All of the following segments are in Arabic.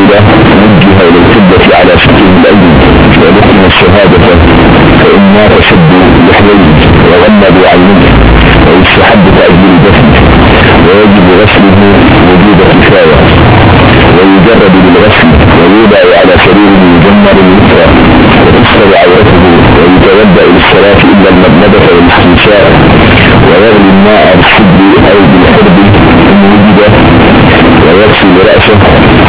وجه إلى القبلة على شقه الأيمن ولكن الشهادة فإن مات شد لحييه وغمض عينيه ويستحب تأجيل دفنه ويجب غسله وجود كفاية ويجرد بالغسل ويوضع على سرير مجمر اليسرى وتستر عورته ويتوضأ للصلاة إلا المضمضة والاستنشاق ويغلي الماء بالصدر أو بالحرب إن وجد ويغسل رأسه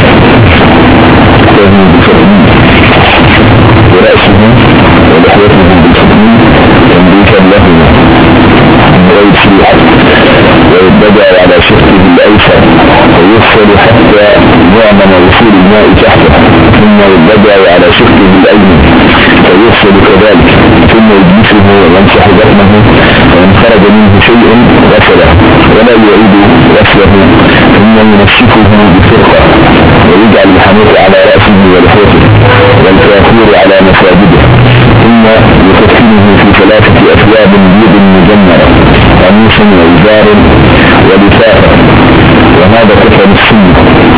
ولحيته بالتقنين تنبيكا لهما غير سريعا ويبدأ على شقه الأيسر ويفصل حتى يعمل وصول الماء تحته ثم يبدأ على شقه الأيمن فيفصل كذلك ثم يجلسه ويمسح بطنه وإن خرج منه شيء غسله ولا يعيد غسله ثم ينشفه بفرقة ويجعل الحنوط على رأسه ولحيته والكافور على مساجده ثم يكفنه في 3 أثواب بيض مجمرة قميص وإزار ولفافة وهذا كفن السنة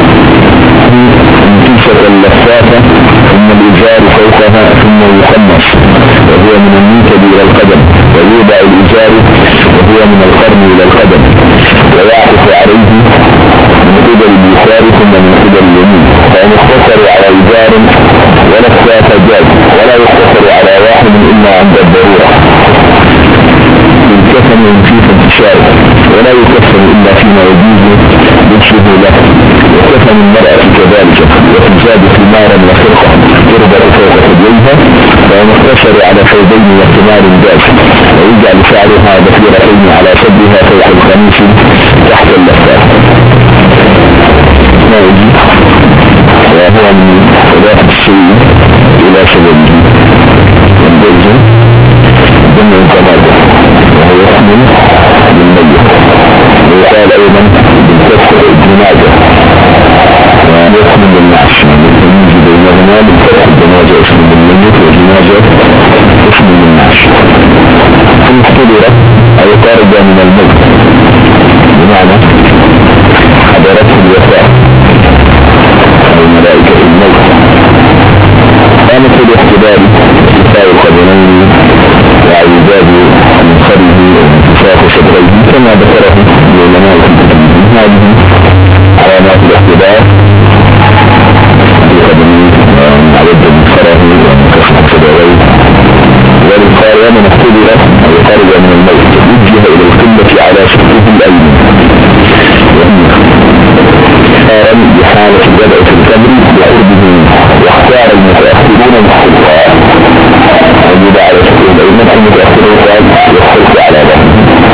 انتشت اللفافة ثم الإزار فوقها ثم يخمص وهو من المنكب إلى القدم ويوضع الإزار وهو من القرن إلى القدم ويعطف عليه من قبل اليسار ثم من قبل اليمين فإن اختصر على إزار ولفاف جاز ولا يختصر على واحد إلا عند الضرورة الكفن ينفيف انتشاره ولا يكفن إلا فيما يجوز لبسه له وكفن المرأة كذلك وتزاد ثمارا وخرقة تربط فوق خديها فإن اختصر على ثوبين واحتمال جاز ويجعل شعرها ضفيرتين على صدرها فوق القميص تحت اللفاف وهو من خلاف الشيء إلى سببه والبرز دم القمر وهو يحمل للميت ويقال أيضا بالكسر الجنازة ويحمل للنعش والتمييز بينهما بالكسر الجنازة اسم للميت والجنازة اسم للنعش ثم احتضر أو قارب من الموت بمعنى حضرته الوفاة أو ملائكة الموت قامت بالاحتضار اتفاء القدمين وعيداد من خده وانتفاق صدريه كما ذكره العلماء في كتابهم هذه علامات الاحتضار القدمين وعيد من خده وانتفاق صدريه وللقال ومن احتضر أو قرب من الموت وجه إلى القبلة على شقه الأيمن اختارا بحالة البدء في القبر بقربه واختار المتأخرون الحقاء وجد على شقه الأيمن المتأخرون يحق على ظهره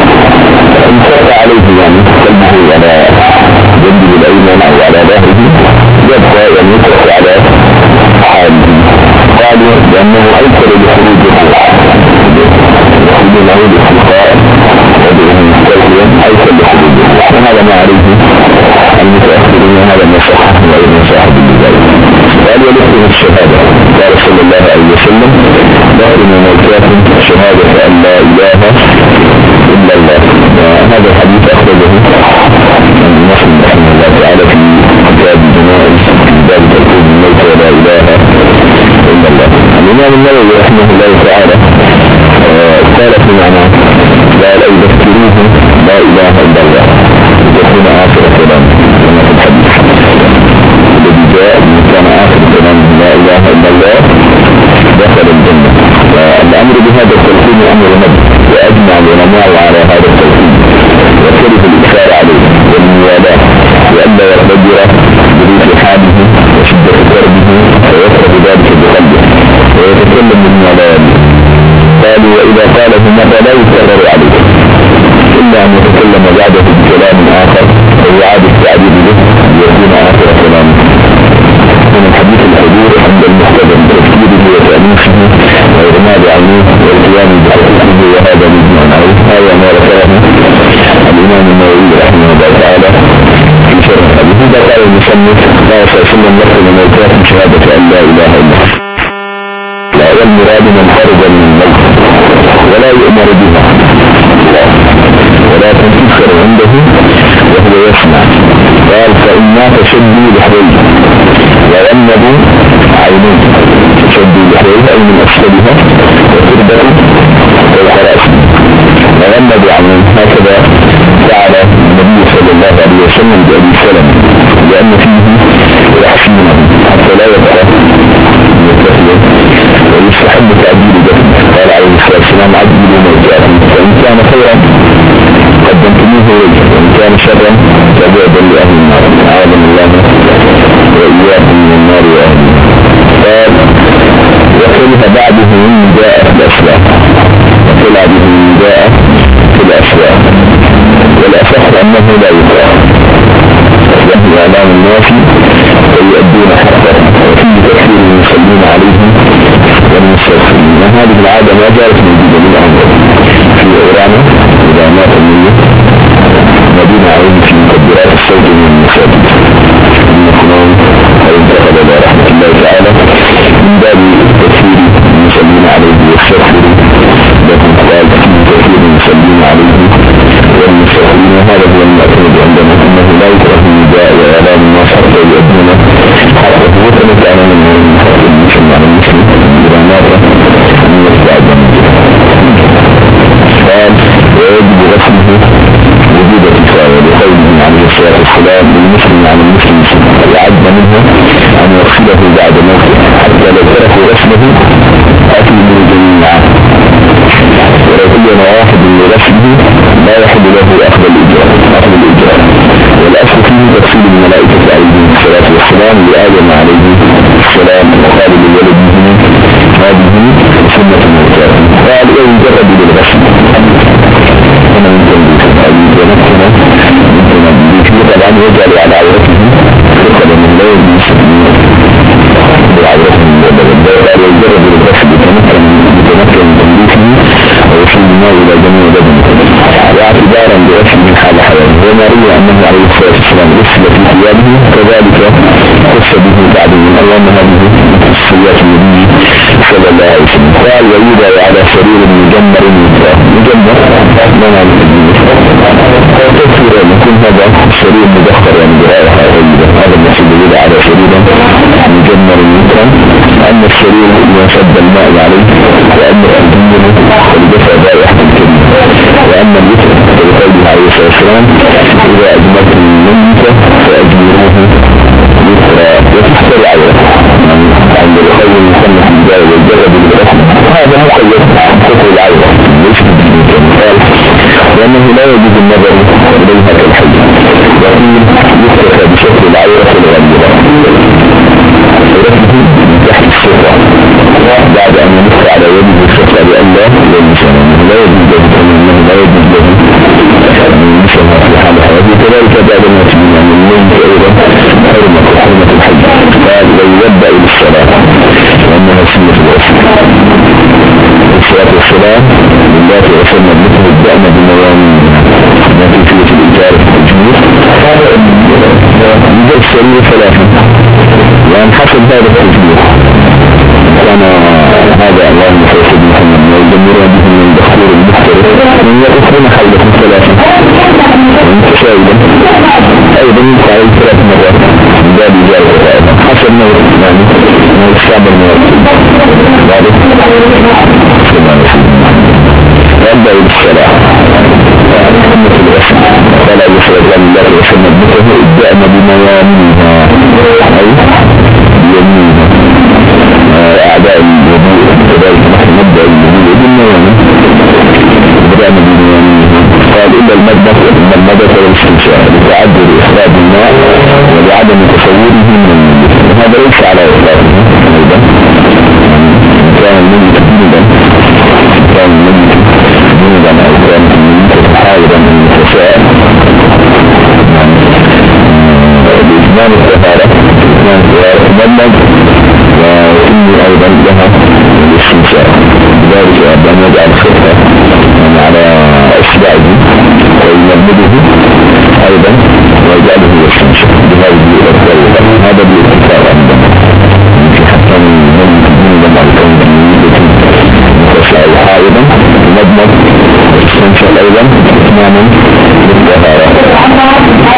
انفق عليه يعني قلبه على جنبه الأيمن أو على ظهره يبقى أن يترك على حاله قالوا لأنه أيسر لخروج الروح يخرج العود الحقاء وضعه مستوفيا أيسر لخروج الروح وهذا ما عليه المتأخرين هذا ما صححه وأيضا صاحب البداية قال ولكم الشهادة قال صلى الله عليه وسلم لكم موتاكم شهادة أن لا إله إلا الله وهذا الحديث أخرجه مسلم رحمه الله تعالى في كتاب الجنائز في باب تركوب الموت ولا إله إلا الله. الإمام النووي رحمه الله تعالى قال في معنى قال يذكروه لا إله إلا الله يكون آخر كلام كما في الحديث الذي جاء من كان آخر كلام لا إله إلا الله دخل الجنة. والأمر بهذا التلقين أمر نبي وأجمع العلماء على هذا التلقين وكره الإكثار عليه والموالاة وألا يقدر بريد حاله وشدة كربه ويفرد ذلك بقلبه ويتكلم من موالاة. قالوا وإذا قاله متى لا يكرر عليه إلا أن يتكلم بعده بكلام آخر ويعاد التعبير به ليكون آخر كلامه. من الحديث الحضور عند المحتضر بتفكيره وتأنيسه وإغماد عينيه والقيام بحقوقه وهذا مجمع عليه. هذا ما ذكره الإمام النووي رحمه الله تعالى في شرح الحديث. إذا قال المصنف قال صلى الله عليه وسلم لكم موتاكم شهادة أن لا إله إلا الله لا والمراد من خرج من الموت ولا يؤمر بها ولكن تذكر عنده وهو يسمع. قال فإنك شدوا لحريه وغمضوا عينيه، شدوا لحريه أي من أسفلها وتربة فوق رأسه وغمضوا عينيه. هكذا فعل النبي صلى الله عليه وسلم بأبي سلمة لأن فيه يحسنه حتى لا يبقى متخذ، ويستحب تعديل دفنه. قال عليه الصلاة والسلام عدلوا موتاكم فإن كان خيرا قدمتموه إليه وإن كان شرا فبعدا لأهل النار، أعاذنا الله وإياكم من النار وأهلها. قال وكره بعضه من جاء في الأسواق، وكل بعضه من جاء في الأسواق، والأصح أنه لا يقرأ وهو إعلام الناس ويؤدون حقه، وفيه تكفير المصلين عليهم والمستغفرين. هذه العادة ما زالت موجودة للأمر في إيران إذا مات الميت ندين عليهم في مكبرات الصوت من المساجد من فلان أو انتقل إلى رحمة الله تعالى من باب تكفير المصلين عليه والشكر لكن قال فيه تكفير المصلين عليه والمستغفرين. هذا هو المعتمد عندنا أنه لا يكره النداء وإعلام الناس حتى يؤدون حقه، وكانت أعلام من حق المسلم على المسلم إذا مات أن يستعد منه. قال ويجب رسمه وجود كفاية لقوله عليه الصلاة والسلام للمسلم على المسلم وعد منه أن يغسله بعد موته حتى لو تركوا رسمه أكلوا جميعا، ولو كان واحد لرسمه لا يحل له أخذ الإجراء. والأصل فيه تفصيل الملائكة عليه الصلاة والسلام لآدم عليه السلام وقال لولده هذه سنة الموتى. قال إيه جرب للغسل أنا ممكن طبعا يجعل على عورته فقال من لا يجب بعورته قال يجرب للغسل يتمكن من تنظيفه ويصل الماء إلى جميع بدنه واعتبارا بغسل من حال حياته. وما روي أنه عليه الصلاة والسلام غسل في ثيابه كذلك خص به بعد من اللهم هذه خصوصيات النبي صلى الله عليه وسلم. قال ويوضع على سرير مجمر مجمر تكفير أن يكون هذا السرير مدخر يعني برائحة غريبة، هذا المقصود يوضع على سرير مجمر مكرم. أن السرير ينشد الماء عليه، وأن الأنبياء ولدفع رائحة الكريم، وأن الوتر بقوله عليه الصلاة والسلام إذا أجملتم الميت فأجملوه وتحت العورة عند الخير المصنف الجاي والجرد بالرسم. هذا مقيد كفر العورة ليس بالجنة. قال وأنه لا يجوز النظر إليها كالحي، وقيل يكتفى بشكل العورة الغليظة ورفضه من تحت السفرة بعد أن يمس على يده السفرة لأن لا يلمسها، لا يجوز له أنه لا يجوز له أن يلمسها في حال حياته. كذلك بعد المسلمين أن الميت أيضا حرمة الحج. قال ويبدأ بالصلاة وأنها سنة الوصف الصلاة والسلام لله وسلم مثل الدأم بموانيها ما في فيه الإجارة التجميل يجب السرير ثلاثة. وأن حسب هذا التجميل كان هذا اللهم صل على محمد ويجمرون بهم من دخول المختلف من يقفون حولهم ثلاثة ومتشاهدا أيضا يفعل 3 مرات من باب إجارة حسب نوع يعني من الشعب الموت ذلك وأبدأ بالصلاة أمة الرسم قال أبو صلى الله عليه وسلم بكه الدأم بموانيها أي بيمينها أعداء الوضوء كذلك نحن نبدأ الوضوء بالمواني بدأنا بموانيها. قال إلا المدمة إن المدمة والاستنشاق لتعدد إخراج الماء ولعدم تصوره من الميت، وهذا ليس على إطلاقه أيضا كان الميت جنوبا أو كانت الميت حائرا من النساء بإثمان الطهارة ومدمج وإني أيضا لها الاستنشاق بذلك أن يجعل خطة على أصبعه ويمدده أيضا ويجعله الاستنشاق بهذه الطريقة. هذا بالاتفاق عندنا حتى من لما يكون متسع حائضا مدمج والاستنشاق أيضا إثمانا للطهارة.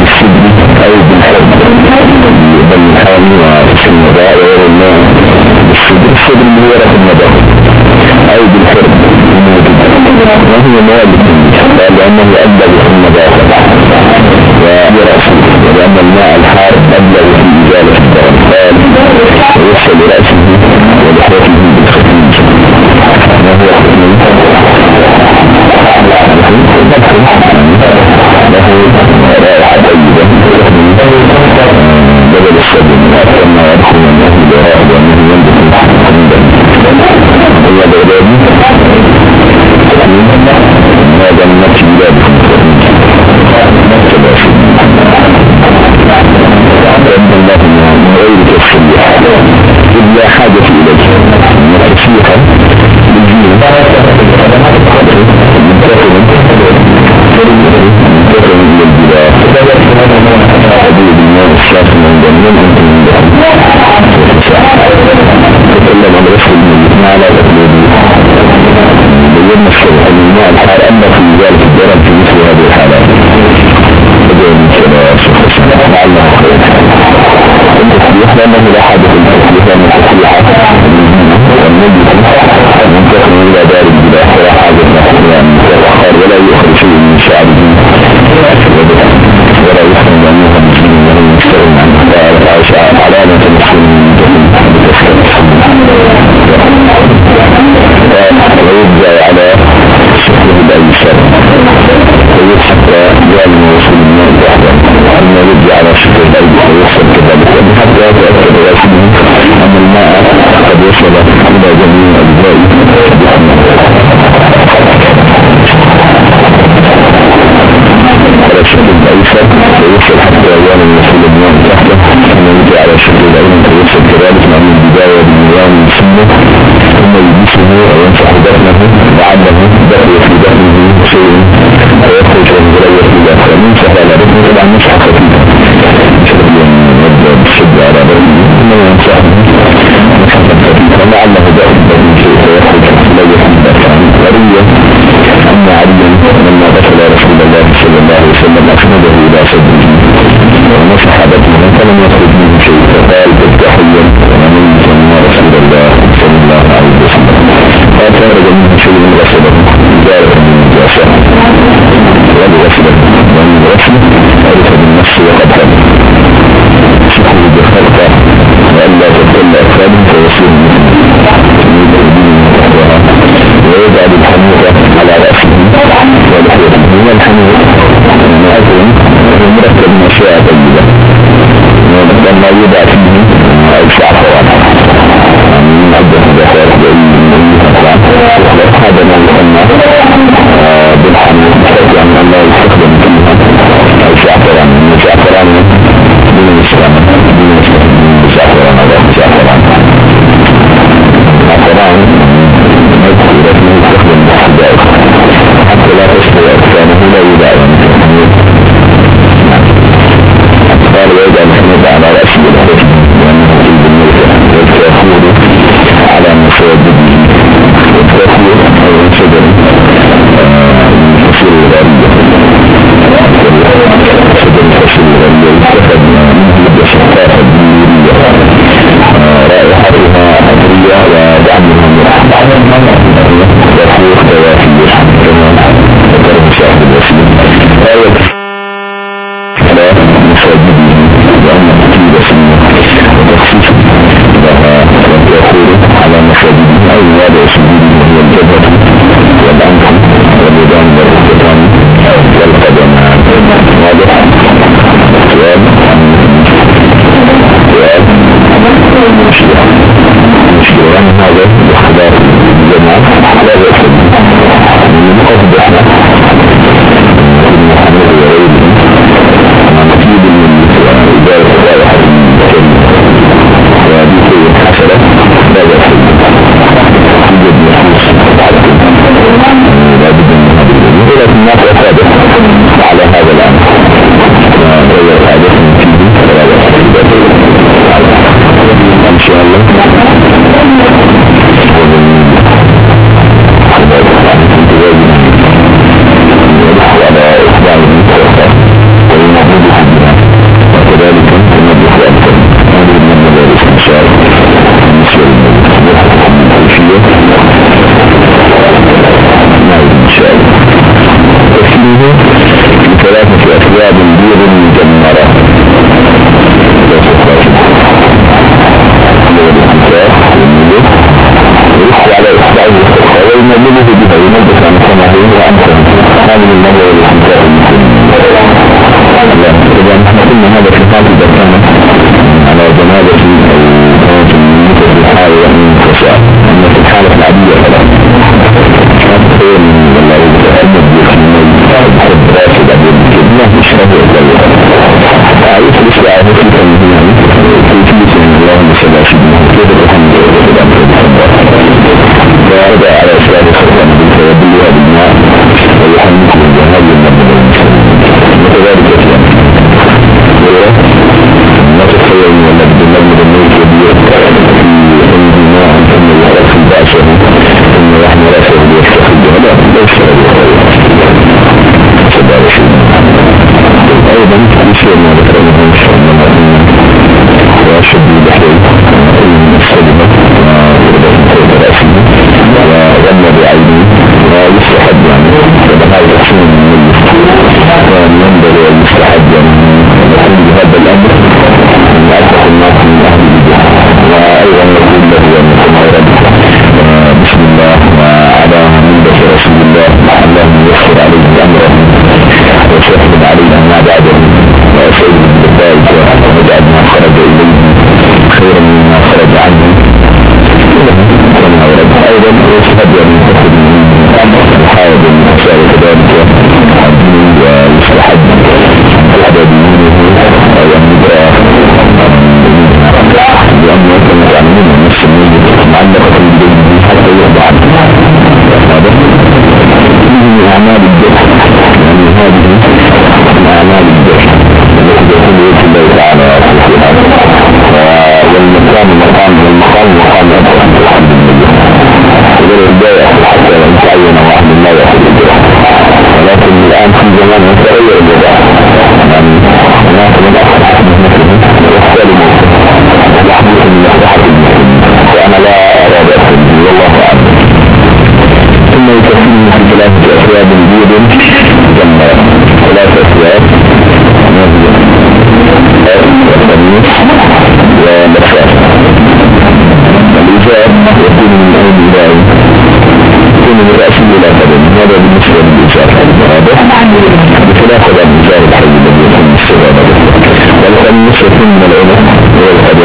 بالسجن أو بالحب بالحامي وفي النباء وغير الله بالسجن اللي هو رأس النباء أو بالحرب وهي موالد قال لأنه أبلغ في النباء ورأسه لأن الماء الحار أبلغ في إزالة الضرر قال ويصل رأسه ولحيته بالختيج وهو ختيج له رائحة طيبة بدل الصدر من أكثر ما يدخل من أهل الوراء وأنه ينبت عنده هو بغدادي هذا من نفس بلادكم رب الله من غير تفسيح إذ لا حاجة إليه من التفسيح بالجيل منتقل إلى البلاد حدود الماء الساخن عند المنزل تكلم عن رسل المجتمع على تقليده بيّن الشرع أن الماء الحار أما في ذلك الدرب في مثل هذه الحالات بدأ من شباب لعله خير التسليح لأنه لا حاجة التسليح لأن التسليح والنجد منتقل إلى دار البلاد ولا حاجة لأن ولا يخرج شيء من شعبه ولا يخرج عنها مسلم ولا يستغل عنها فعلى عائشة علامة المسلم ويبدأ على شكله الأيسر ويحتى يعلم وصول الماء الأحوال أنه يبدأ على شكل الأيسر ويحصل كذلك حتى يتأكد رسمه أن الماء قد وصل إلى جميع أجزائه على شكل الأيسر ويوصل حتى أيام الوصول الماء تحته ثم يبدأ على شكل الأيسر ويوصل كذلك مع البداية بالنظام السنة ثم يلبسه وينصح دفنه لعله بقي في دفنه شيء ويخرج ويغير في ذلك وينصح على دفنه طبعا مسح خفيفة يبدأ بالشدة على دفنه ثم ينصح مسحة خفيفة لعله بقي دفنه شيء ويخرج ويغير في ذلك ورية أن عليا لما دخل رسول الله صلى الله عليه وسلم أسنده إلى صدره ومسح دفنه فلم يخرج منه شيء فقال تحيا ونميزا يا رسول الله صلى الله عليه وسلم فأخرج منه شيء من غسله إدارة من الجاسة ولغسله ومن غسله عرف بالنفس وقد خلق شكه بخلقه وألا تبتل أفراده فيصير ويجعل الحنوطة على رأسه ولحيته هو الحنوط مأذن مركب مشاعة طيبة لما يدع فيه أوسع فوانا من عدة دخل هذا ما يسمى نلبس عن السماهين وأنتم هذه النظرة للإنسان إذا نحن قلنا هذا في حال إذا كان على جنابة أو كانت المثل في الحالة يعني فسأل أما في الحالة العادية فلا أكثر من الله يتأمد بخلمي بحب راشد أبي الكلمة يشربه إليه أعيش الإسلام في تنظيم كيفية من الله مسلا سيدنا كيف الحمد وهذا على أسرار خلقا فيبلها بالماء ويحمله بهذه النبض وكذلك أسلام ما تتخيل من النبض النبض الموت يبيع في الماء ثم يحرق بأسه ثم يحمل رأسه ليستخدمه لا ليس أيضا بشيء ما ذكرناه إن شاء الله وأشد بحيث من السلمة ويرد رأسه وغنى بعينه ويستحب يعني فبهذا يحسن من المجلس وأن ينبغي ويستحب يعني نقول بهذا الأمر من أتقى الناس من أهل الجهة وأيضا نقول له ونقول ربك بسم الله وعلى منبت رسول الله اللهم يسر عليه أمره وسهل علينا ما بعده وأسعد بالذلك ونجعل ما خرج إليه خيرا مما خرج عنه أيضا يشهد أن يتخذ من حاول المسائل كذلك الدين ويستحب الحدى دينه وأن يدرى لأن يكون يعلمون نفس المجد معلقة بالدين حتى يخضع هذا من أعمال الجهل يعني هذه من أعمال الجهل التي يكون بإذن الله تعالى والمقام مقام أبدا الحمد لله إذا البداية حتى لو تعين واحد ما يأخذ الجهل ولكن الآن في زمان يتغير الوضع يعني هناك من أصبح مثله يختلف يحدث من مصلحة المسلمين وأنا لا أرى ذلك والله أعلم ثم يكفيني في ثلاثة أثواب بيض جمع ثلاثة أثواب نازلة والقميص واللفاف الإزار يكون من أين إلى أين يكون من رأسه إلى قدم هذا بالنسبة للإزار واضح بخلاف هذا الإزار الحي الذي يكون من السباب والقميص يكون من العنق والقدم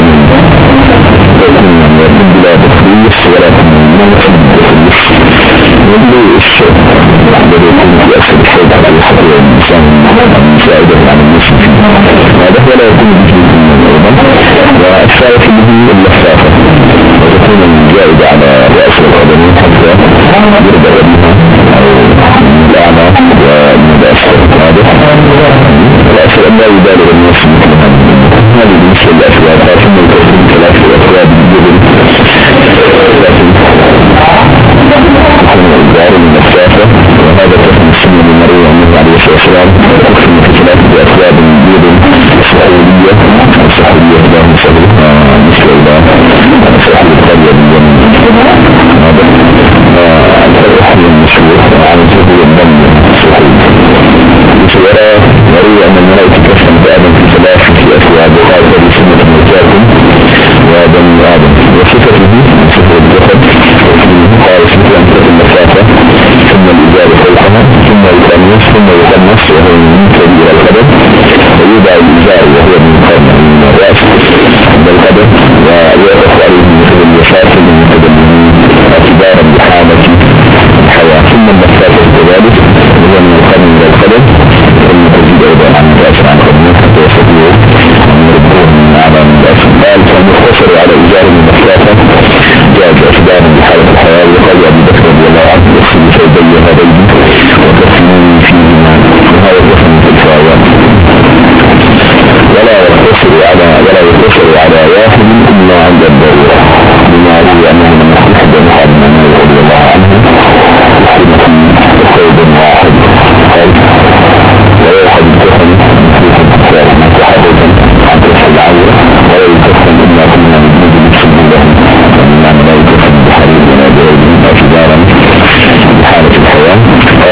يكون بلا تخليص ولكن من التخليص يبدو الشيء يقدر يكون في أسفل الشيء على الحق والإنسان مساعدة عن المسلم هذا ولا يكون بجيد أيضا والثالث به اللفافة وتكون الجائدة على رأس القدمين حتى يربى بها أو الأعلى والمداسة واضح والأسفل أن لا يبالغ الناس مثل هذه بالنسبة للأسواب ثم يكون ثلاثة أسواب الجبل الإزار المسافة وهذا كفن السنة لمريم النبي عليه الصلاة والسلام كفن في ثلاثة أثواب بيض سحولية سحولية لا مسألة مثل الله سحول القرية باليمين هذا الرحل المشهور عن زهو الدم سحول يروي أن الملائكة كفن بآدم في ثلاثة أثواب وقال هذه سنة موتاكم وآدم وآدم وصفته صفة الجسد قال سنة أن تكون المسافة ثم الإزار فوقها ثم القميص ثم يقمص وهو من كبير القدم ويوضع الإزار وهو من قرن من الرأس عند القدم ويوقف عليه مثل اليسار من المتدلمين اعتبارا بحالة الحياة ثم المسافة كذلك وهو من القرن إلى القدم ثم تزيد أيضا عن الرأس عن قدمه حتى يستطيع أن يربوه من أعلى من الرأس قال فالمختصر على إزار المسافة جاء اعتبارا بحالة الحياة وقال أبي بكر رضي الله عنه يغسل ثوبي هذين وتكفنوني فيهما وهذا كفن في الفاوات ولا يقتصر على واحد إلا عند الضرورة بما روي أنه من أحد محمد رضي الله عنه يحرم ثوب واحد قال ولا يحد كفن متحركا عن كفن العورة ولا يكفن إلا كنا من مجلس الله ومن لا يكفن بحرير ولا بغيره اعتبارا بحالة الحياة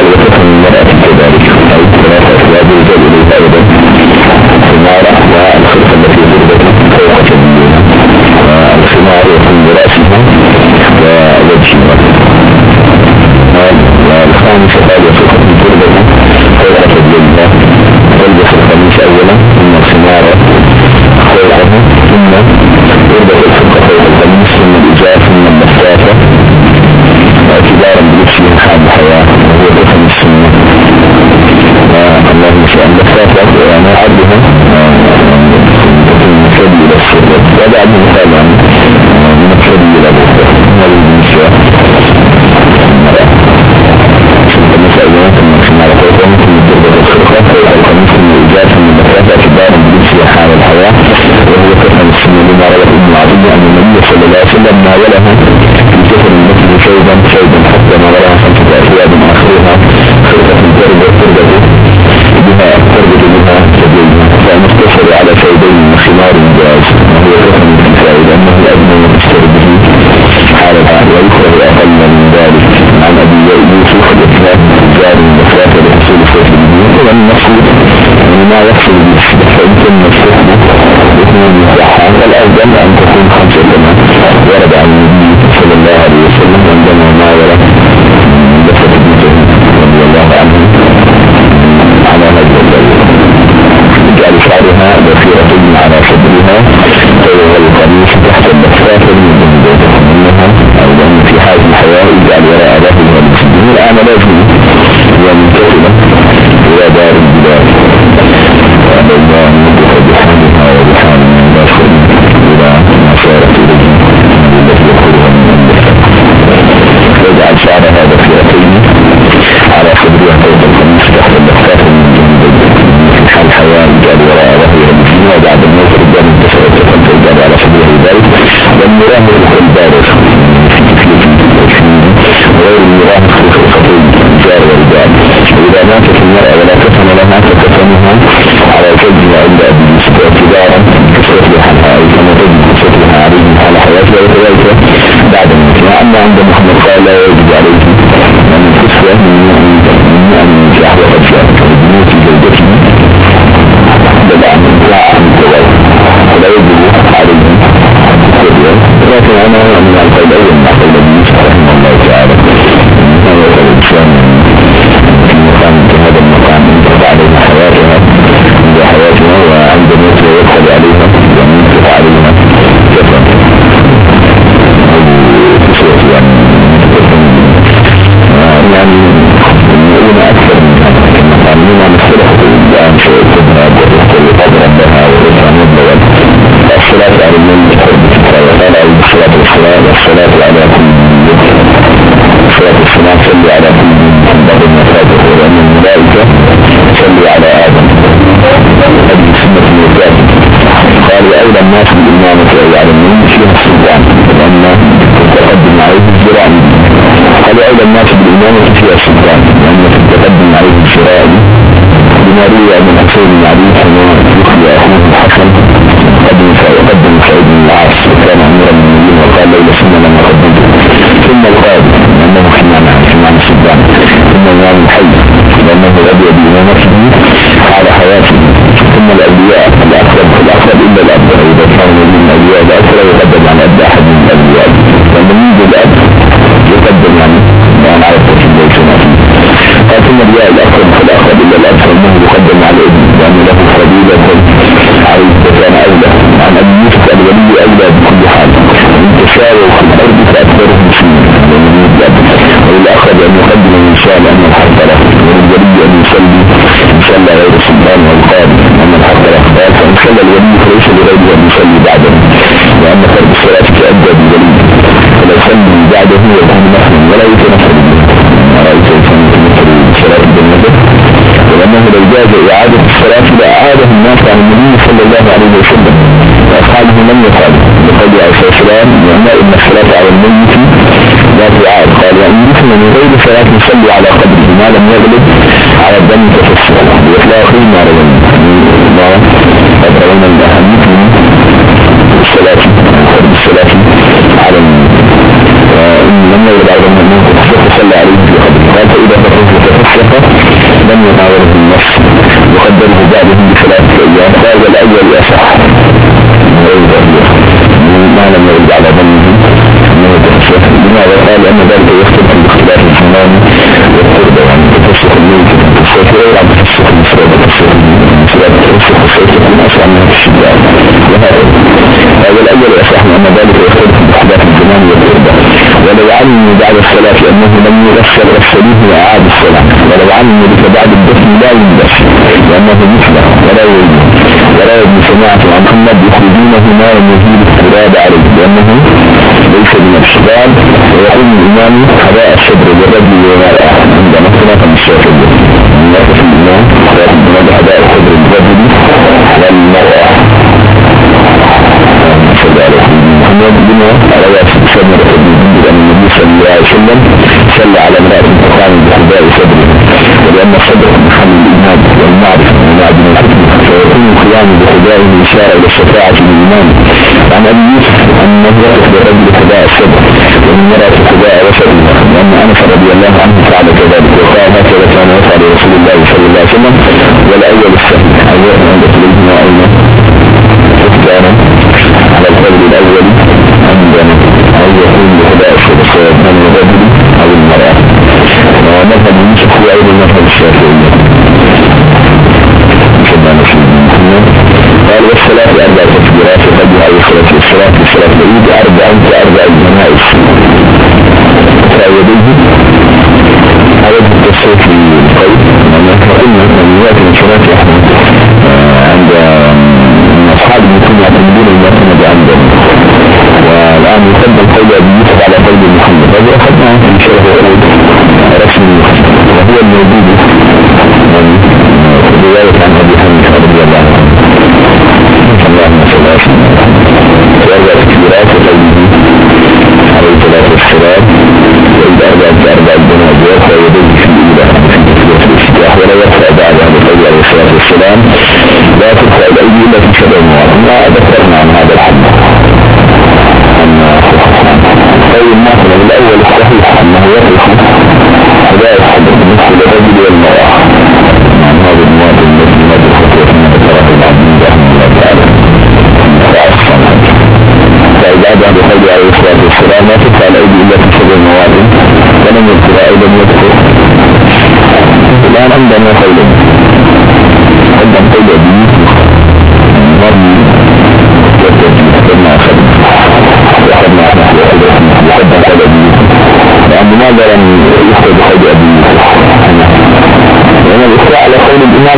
الله عليه وسلم ناولها في جفن المسجد شوبا حتى ناولها 5 أثواب آخرها خرقة بها سبيلها فمقتصر على شيبين خمار جاز وهو كفن الكفاء لأنه أدنى يقتصر به حالها ويكره أقل من ذلك. عن أبي يوسف الإسلام جار بخلاف لحصول الصوت بالدين ومن المقصود ما يحصل بالسبب فإن كان الصوت يكون مفتاحا فالأفضل أن تكون 5 كما ورد عن النبي صلى الله عليه وسلم عندما ناول لفت ابن جهيد رضي الله عنه على هذا الدليل جعل شعرها بصيرة على صدرها والقميص تحت البكفات من جنبه منها أو لأن في حال الحياة يجعل وراء ذاته والمسلمين الآن لازم ينتقل إلى دار البلاد وأن الله يمدح بحالها وبحال من داخل إلى ما صارت إليه التي يقولها من النساء يجعل شعرها بصيرتين على صدرها فوق القميص تحت البكفات من جنبه في حال الحياة يجعل وراء ذاته والمسلمين وبعد الموت رجال انتصرت تجعل على صدره ذلك والمراه يدخل البارس وغير المراه خلق الخطيب جار ورجال وإذا ماتت المرأة ولا كفن لها فكفنها على زوجها عند أبي يوسف اعتبارا كسرت لحالها أي كما تجد كسرت لها عليه من حال حياتها وكذلك بعد الموت. أما عند محمد قال لا يجب عليه أن الكسوة من أن ينجح وقد شاء بموت زوجته بدأ من طلع عن الزواج ولا يجب عليه لكن أنا من القول أول مع قول ابن يوسف رحمه الله تعالى إنه يقول الإنسان في مقام هذا المقام ينقض عليها حياتها وعند موته يدخل عليها وينقض عليها كفا يعني يقولون أكثر من هذا المقامين مختلفة الآن شيء تبنى وتقول قدرا لها ورسا مبلغا الصلاة على الميت وقال عليه الصلاة والسلام والصلاة على كل الصلاة والسلام صلي على كل من بعض المفاتح وأن الملائكة صلي على آدم هذه سنة المرتاد قالوا أولى الناس بالإمامة على الميت فيها السلطان لأن تقدم عليه الزراع قالوا أولى الناس بالإمامة فيها السلطان لأن تقدم عليه الزراع بما روي عن الحسين بن علي كما يخلي أخوه الحسن وقدم سعيد بن العاص وكان أمير المؤمنين وقال ليلة سنة لما قدمته ثم القائد لأنه في معنى السلطان ثم الإمام الحي لأنه أبي بإمامته على حياته ثم الأولياء الأقرب إلا الأب إذا كان من الأولياء الأقرب يقدم عن أب أحد من الأولياء لأن من الأب يقدم يعني على التوحيد ليس ما فيه ثم الأولياء الأقرب إلا الأب فإنه يقدم على الابن لأن له فضيلة عليه كان أولى عن أبي يوسف الولي أولى بكل حال إن تساووا في الأرض فأكبرهم مسلمين والأخرج أن يقدم الإنسان أن الحق له والولي أن يصلي غير السلطان والقاضي أن الحق له قال فإن صلى الولي فليس لغيره أن يصلي بعده لأن فرض الصلاة تؤدى بالولي فلا يصلي بعده يكون نحن ولا يتنفل به ورأيت يتنفل صلاة بالنظر ولأنه لو جاز إعادة الصلاة لأعاده الناس عن النبي صلى الله عليه وسلم وأصحابه لم يفعلوا لقد عليه السلام وأنه إن الصلاة على الميت لا تعاد قال وإن يسمى من غير صلاة يصلي على قدره ما لم يغلب على الدم تفسر وإطلاقه ما روين قد روينا الأهمية من الصلاة على الميت وإن لم يغلب على الدم تصلى عليه في قدره قال فإذا تفسر لم يناوله النص وقدره بعده ب3 أيام قال الأول أصح ما لم يرد على ظنه أنه تفسخ لماذا قال أن ذلك يختلف باختلاف الزمان والقربة يعني تفسخ الميت تفسخ غير عن تفسخ المسرد تفسخ الصيف تكون أسرع منها في الشداد هذا الأول أصح أن ذلك يختلف باختلاف الزمان والقربة ولو علم بعد الصلاة أنه لم يغسل غسلوه وأعاد الصلاة ولو علم بك بعد الدفن لا يندف لأنه مثله ولا يبني سماعة عن محمد يخرجونه ما يمهيل التراب عليه لأنه ليس بنفسه ويقول الإمام حباء الصدر والرجل والرائع عند مصنف الشافعية يقف الإمام حباء الصدر والرجل والمرأة محمد بن روى الله عليه وسلم صلى على امرأة تقام بحذاء صدره، ولأن الصدر محل الإيمان والمعرفة ومعدن الحكمة، فيكون القيام بحذائه إشارة إلى الشفاعة للإيمان. عن أبي يوسف أنه يقف بالرجل حذاء الصدر ومن مرأة حذاء وسطه، وأن أنس رضي الله عنه فعل كذلك وقال هكذا كان يفعل رسول الله صلى الله عليه وسلم. والأول الصحيح أيضا عند سليمنا أيضا كان على القول الأول عندنا أن يكون بحذاء الصدر سواء كان الرجل أو المرأة، ومذهب يوسف هو أيضا مذهب الشافعية. قال والصلاة أربع تكبيرات وقبل عليه الصلاة والسلام في الصلاة العيد أربع الجنائز فيديه أود التصريف في القول قلنا من يأتي من صلاة أحمد عند أصحاب يكون يعتمدون المعتمد عندهم، والآن يقدم قول أبي يوسف على قول محمد هذا أخذنا في شرح قول رسمي وهو الموجود في رواية عن أبي حنيفة رضي الله عنه. اللهم صل وسلم وأربع تكبيرات وقوله عليه الصلاة والسلام وإذا أربع الجنازات ويديه في الأولى في تكبيرة الافتتاح ولا يرفع بعد هذا القول عليه الصلاة والسلام لا ترفع الأيدي إلا في سبع مواطن. ما ذكرنا عن هذا الحديث قول المعتمد الأول الصحيح أنه يرفع حذاء الصدر بالنسبة للرجل والمرأة عن هذا المواطن الذي يمد الخطوة من ذكره العبد رحمه الله تعالى. فإذا أدى بقول عليه الصلاة والسلام لا تدفع الأيدي إلا في سبع مواطن ولم يذكر أيضا يذكر. الآن عندنا قولين قدم قول أبي مرمي وقدم أخذنا نحن وقدم قول أبي لأن لماذا لم يخرج قول أبي لأن الإسراء على قول الإمام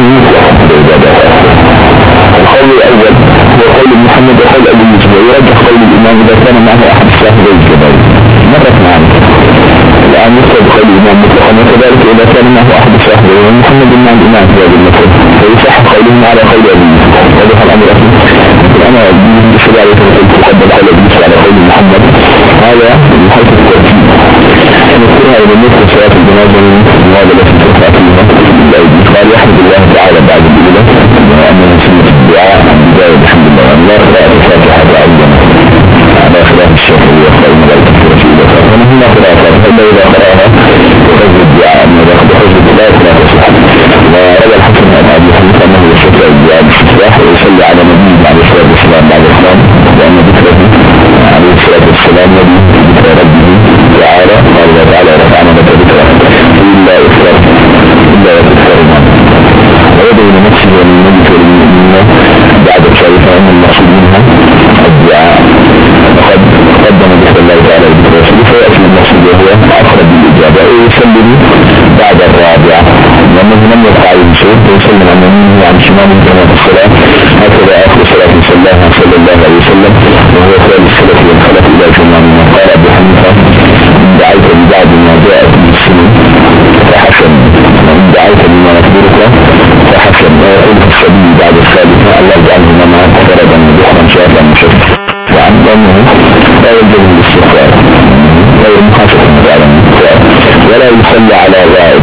القول الأول هو قول محمد وقول أبي يوسف ويرجح قول الإمام إذا كان معه أحد الصحابة الكبار مرت معنا. الآن يخرج قول الإمام مطلقا وكذلك إذا كان معه أحد الصحابة ومحمد بن عبد الإمام في هذا المثل فيصح قولهم على قول أبي يوسف. وضح الأمر أنا بالنسبة عليه تقدم قول أبي يوسف على قول محمد هذا من حيث الترتيب نذكرها إلى مثل صلاة الجنازة من هذا التي ترفع فيها الأيدي. قال يحمد الله تعالى بعد الأولى وأنه سنة الدعاء عن بداية الحمد لله وأن لا قراءة الفاتحة بعيدا على خلاف الشافعية فإن لا تذكر في إلى فاتحة ونحن قراءة إلا إذا قراءها وحفظ الدعاء أنه بحفظ الدعاء لا تصح. وروى الحسن عن أبي حنيفة أنه يشفع الدعاء بالاستفتاح ويصلي على نبيه عليه الصلاة والسلام بعد الإسلام لأن ذكره عليه الصلاة والسلام نبي ذكر ربه تعالى قال الله تعالى رفعنا لك ذكره إلا يذكر ويدعو لنفسه وللنبي وللمؤمنين بعد الشريف أن المقصود منها الدعاء. وقد قدم بسم الله تعالى بالرسول فيأتي المقصود وهو أقرب الإجابة ويسلم بعد الرابعة لأنه لم يقع المسعود ويسلم عن يمينه عن شماله كما في الصلاة هكذا آخر صلاة صلى الله عليه وسلم وهو خير السلف والخلف إلى جمعنا. قال أبو حنيفة إن دعيت لبعض ما جاء في السنة فحسن وإن دعيت لما نخبرك فحسن ويقول في السبيل بعد الثالثة الله يجعله لنا فردا بحرا شافا مشفا وعن أنه لا يجب الاستغفار لا يمحاسب ولا يصلى على غائب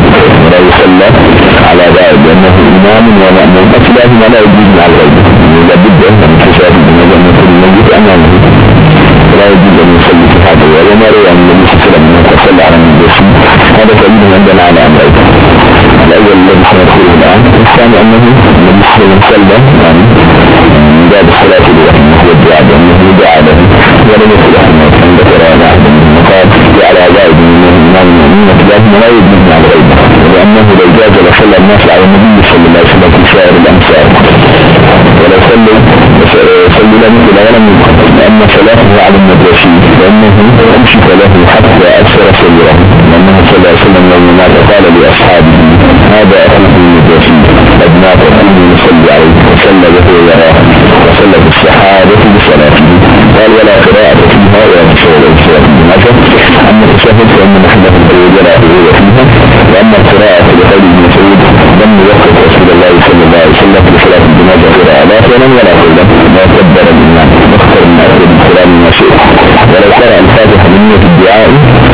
لأنه إمام ومأمون أسلاهما لا يجب على الغيب لابد أن تشاهد بمجال كل المجد أمامه لا يجب أن يصلي في هذا وما روى أن النبي صلى الله عليه وسلم تصلى على المجلسين هذا كريم عندنا على أمرين. الأول الذي سندخله الآن الثاني أنه النبي صلى الله عليه وسلم يعني من باب الصلاة لأنه هو الدعاء بأنه يدعى له ولم يكن أحمد أن ذكر على أحد من المقال على زائد من الإمام المؤمنين فلازم لا يجب على الغيب لأنه لو جاز لصلى الناس على النبي صلى الله عليه وسلم في سائر الأمثال ولو صلوا لا مثل ولم يكن لأن صلاته على النجاشي لأنه أمشك له حتى أكثر سيره لأنه صلى الله عليه وسلم يوم مات قال لأصحابه هذا أخوه النجاشي قد مات أخوه يصلي عليه وصلى به يراه وصلى بالصحابة بصلاته قال ولا قراءة فيها ولا تشغل الإسلام بماذا أما تشاهد فإن محمد الجلال هو فيها وأما القراءة لقول ابن مسعود لم يوقف رسول الله صلى الله عليه وسلم في صلاة الجنازة قراءة لا فعلا ولا قولا ما كبر الإمام مختار من أكبر الكلام المشهور ولو قرأ الفاتحة بنية الدعاء لا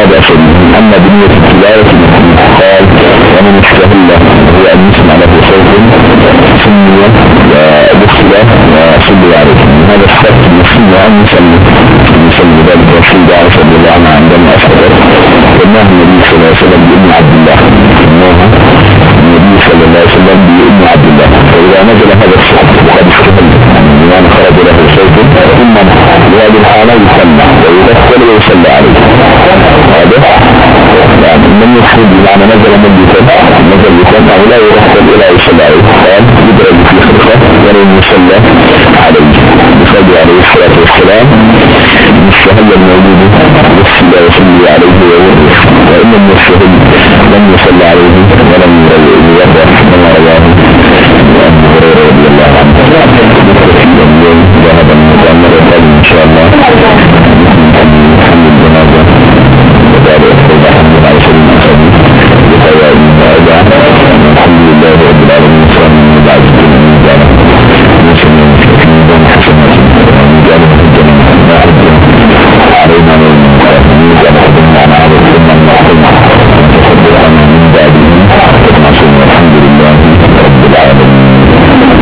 فلا بأس به. أما بنية التلاوة قال ومن استهل هو أن يسمع له صوت سمي بالصلاة وصلي عليه. هذا الشرط المسلم أن يسمي ذلك رسول الله صلى الله عليه وسلم عندما أسفر سماه النبي صلى الله عليه وسلم بابن عبد الله، النبي صلى الله عليه وسلم بابن عبد الله. فإذا نزل هذا الشرط وقد استهل يعني خرج له صوت ثم بهذه الحالة يسمى ويغسل ويصلى عليه. هذا يعني من يخرج بمعنى نزل من يسمى أو لا يغسل ولا يصلى عليه، قال يدرج في خرقة ولن يصلى عليه بفضل عليه الصلاة والسلام. مستهل المولود يصلى ويصلي عليه ويورث، وإن المستهل لم يصلى عليه ولم يورث كما رواه أبو هريرة رضي الله عنه. ذهب المتأمر إن شاء الله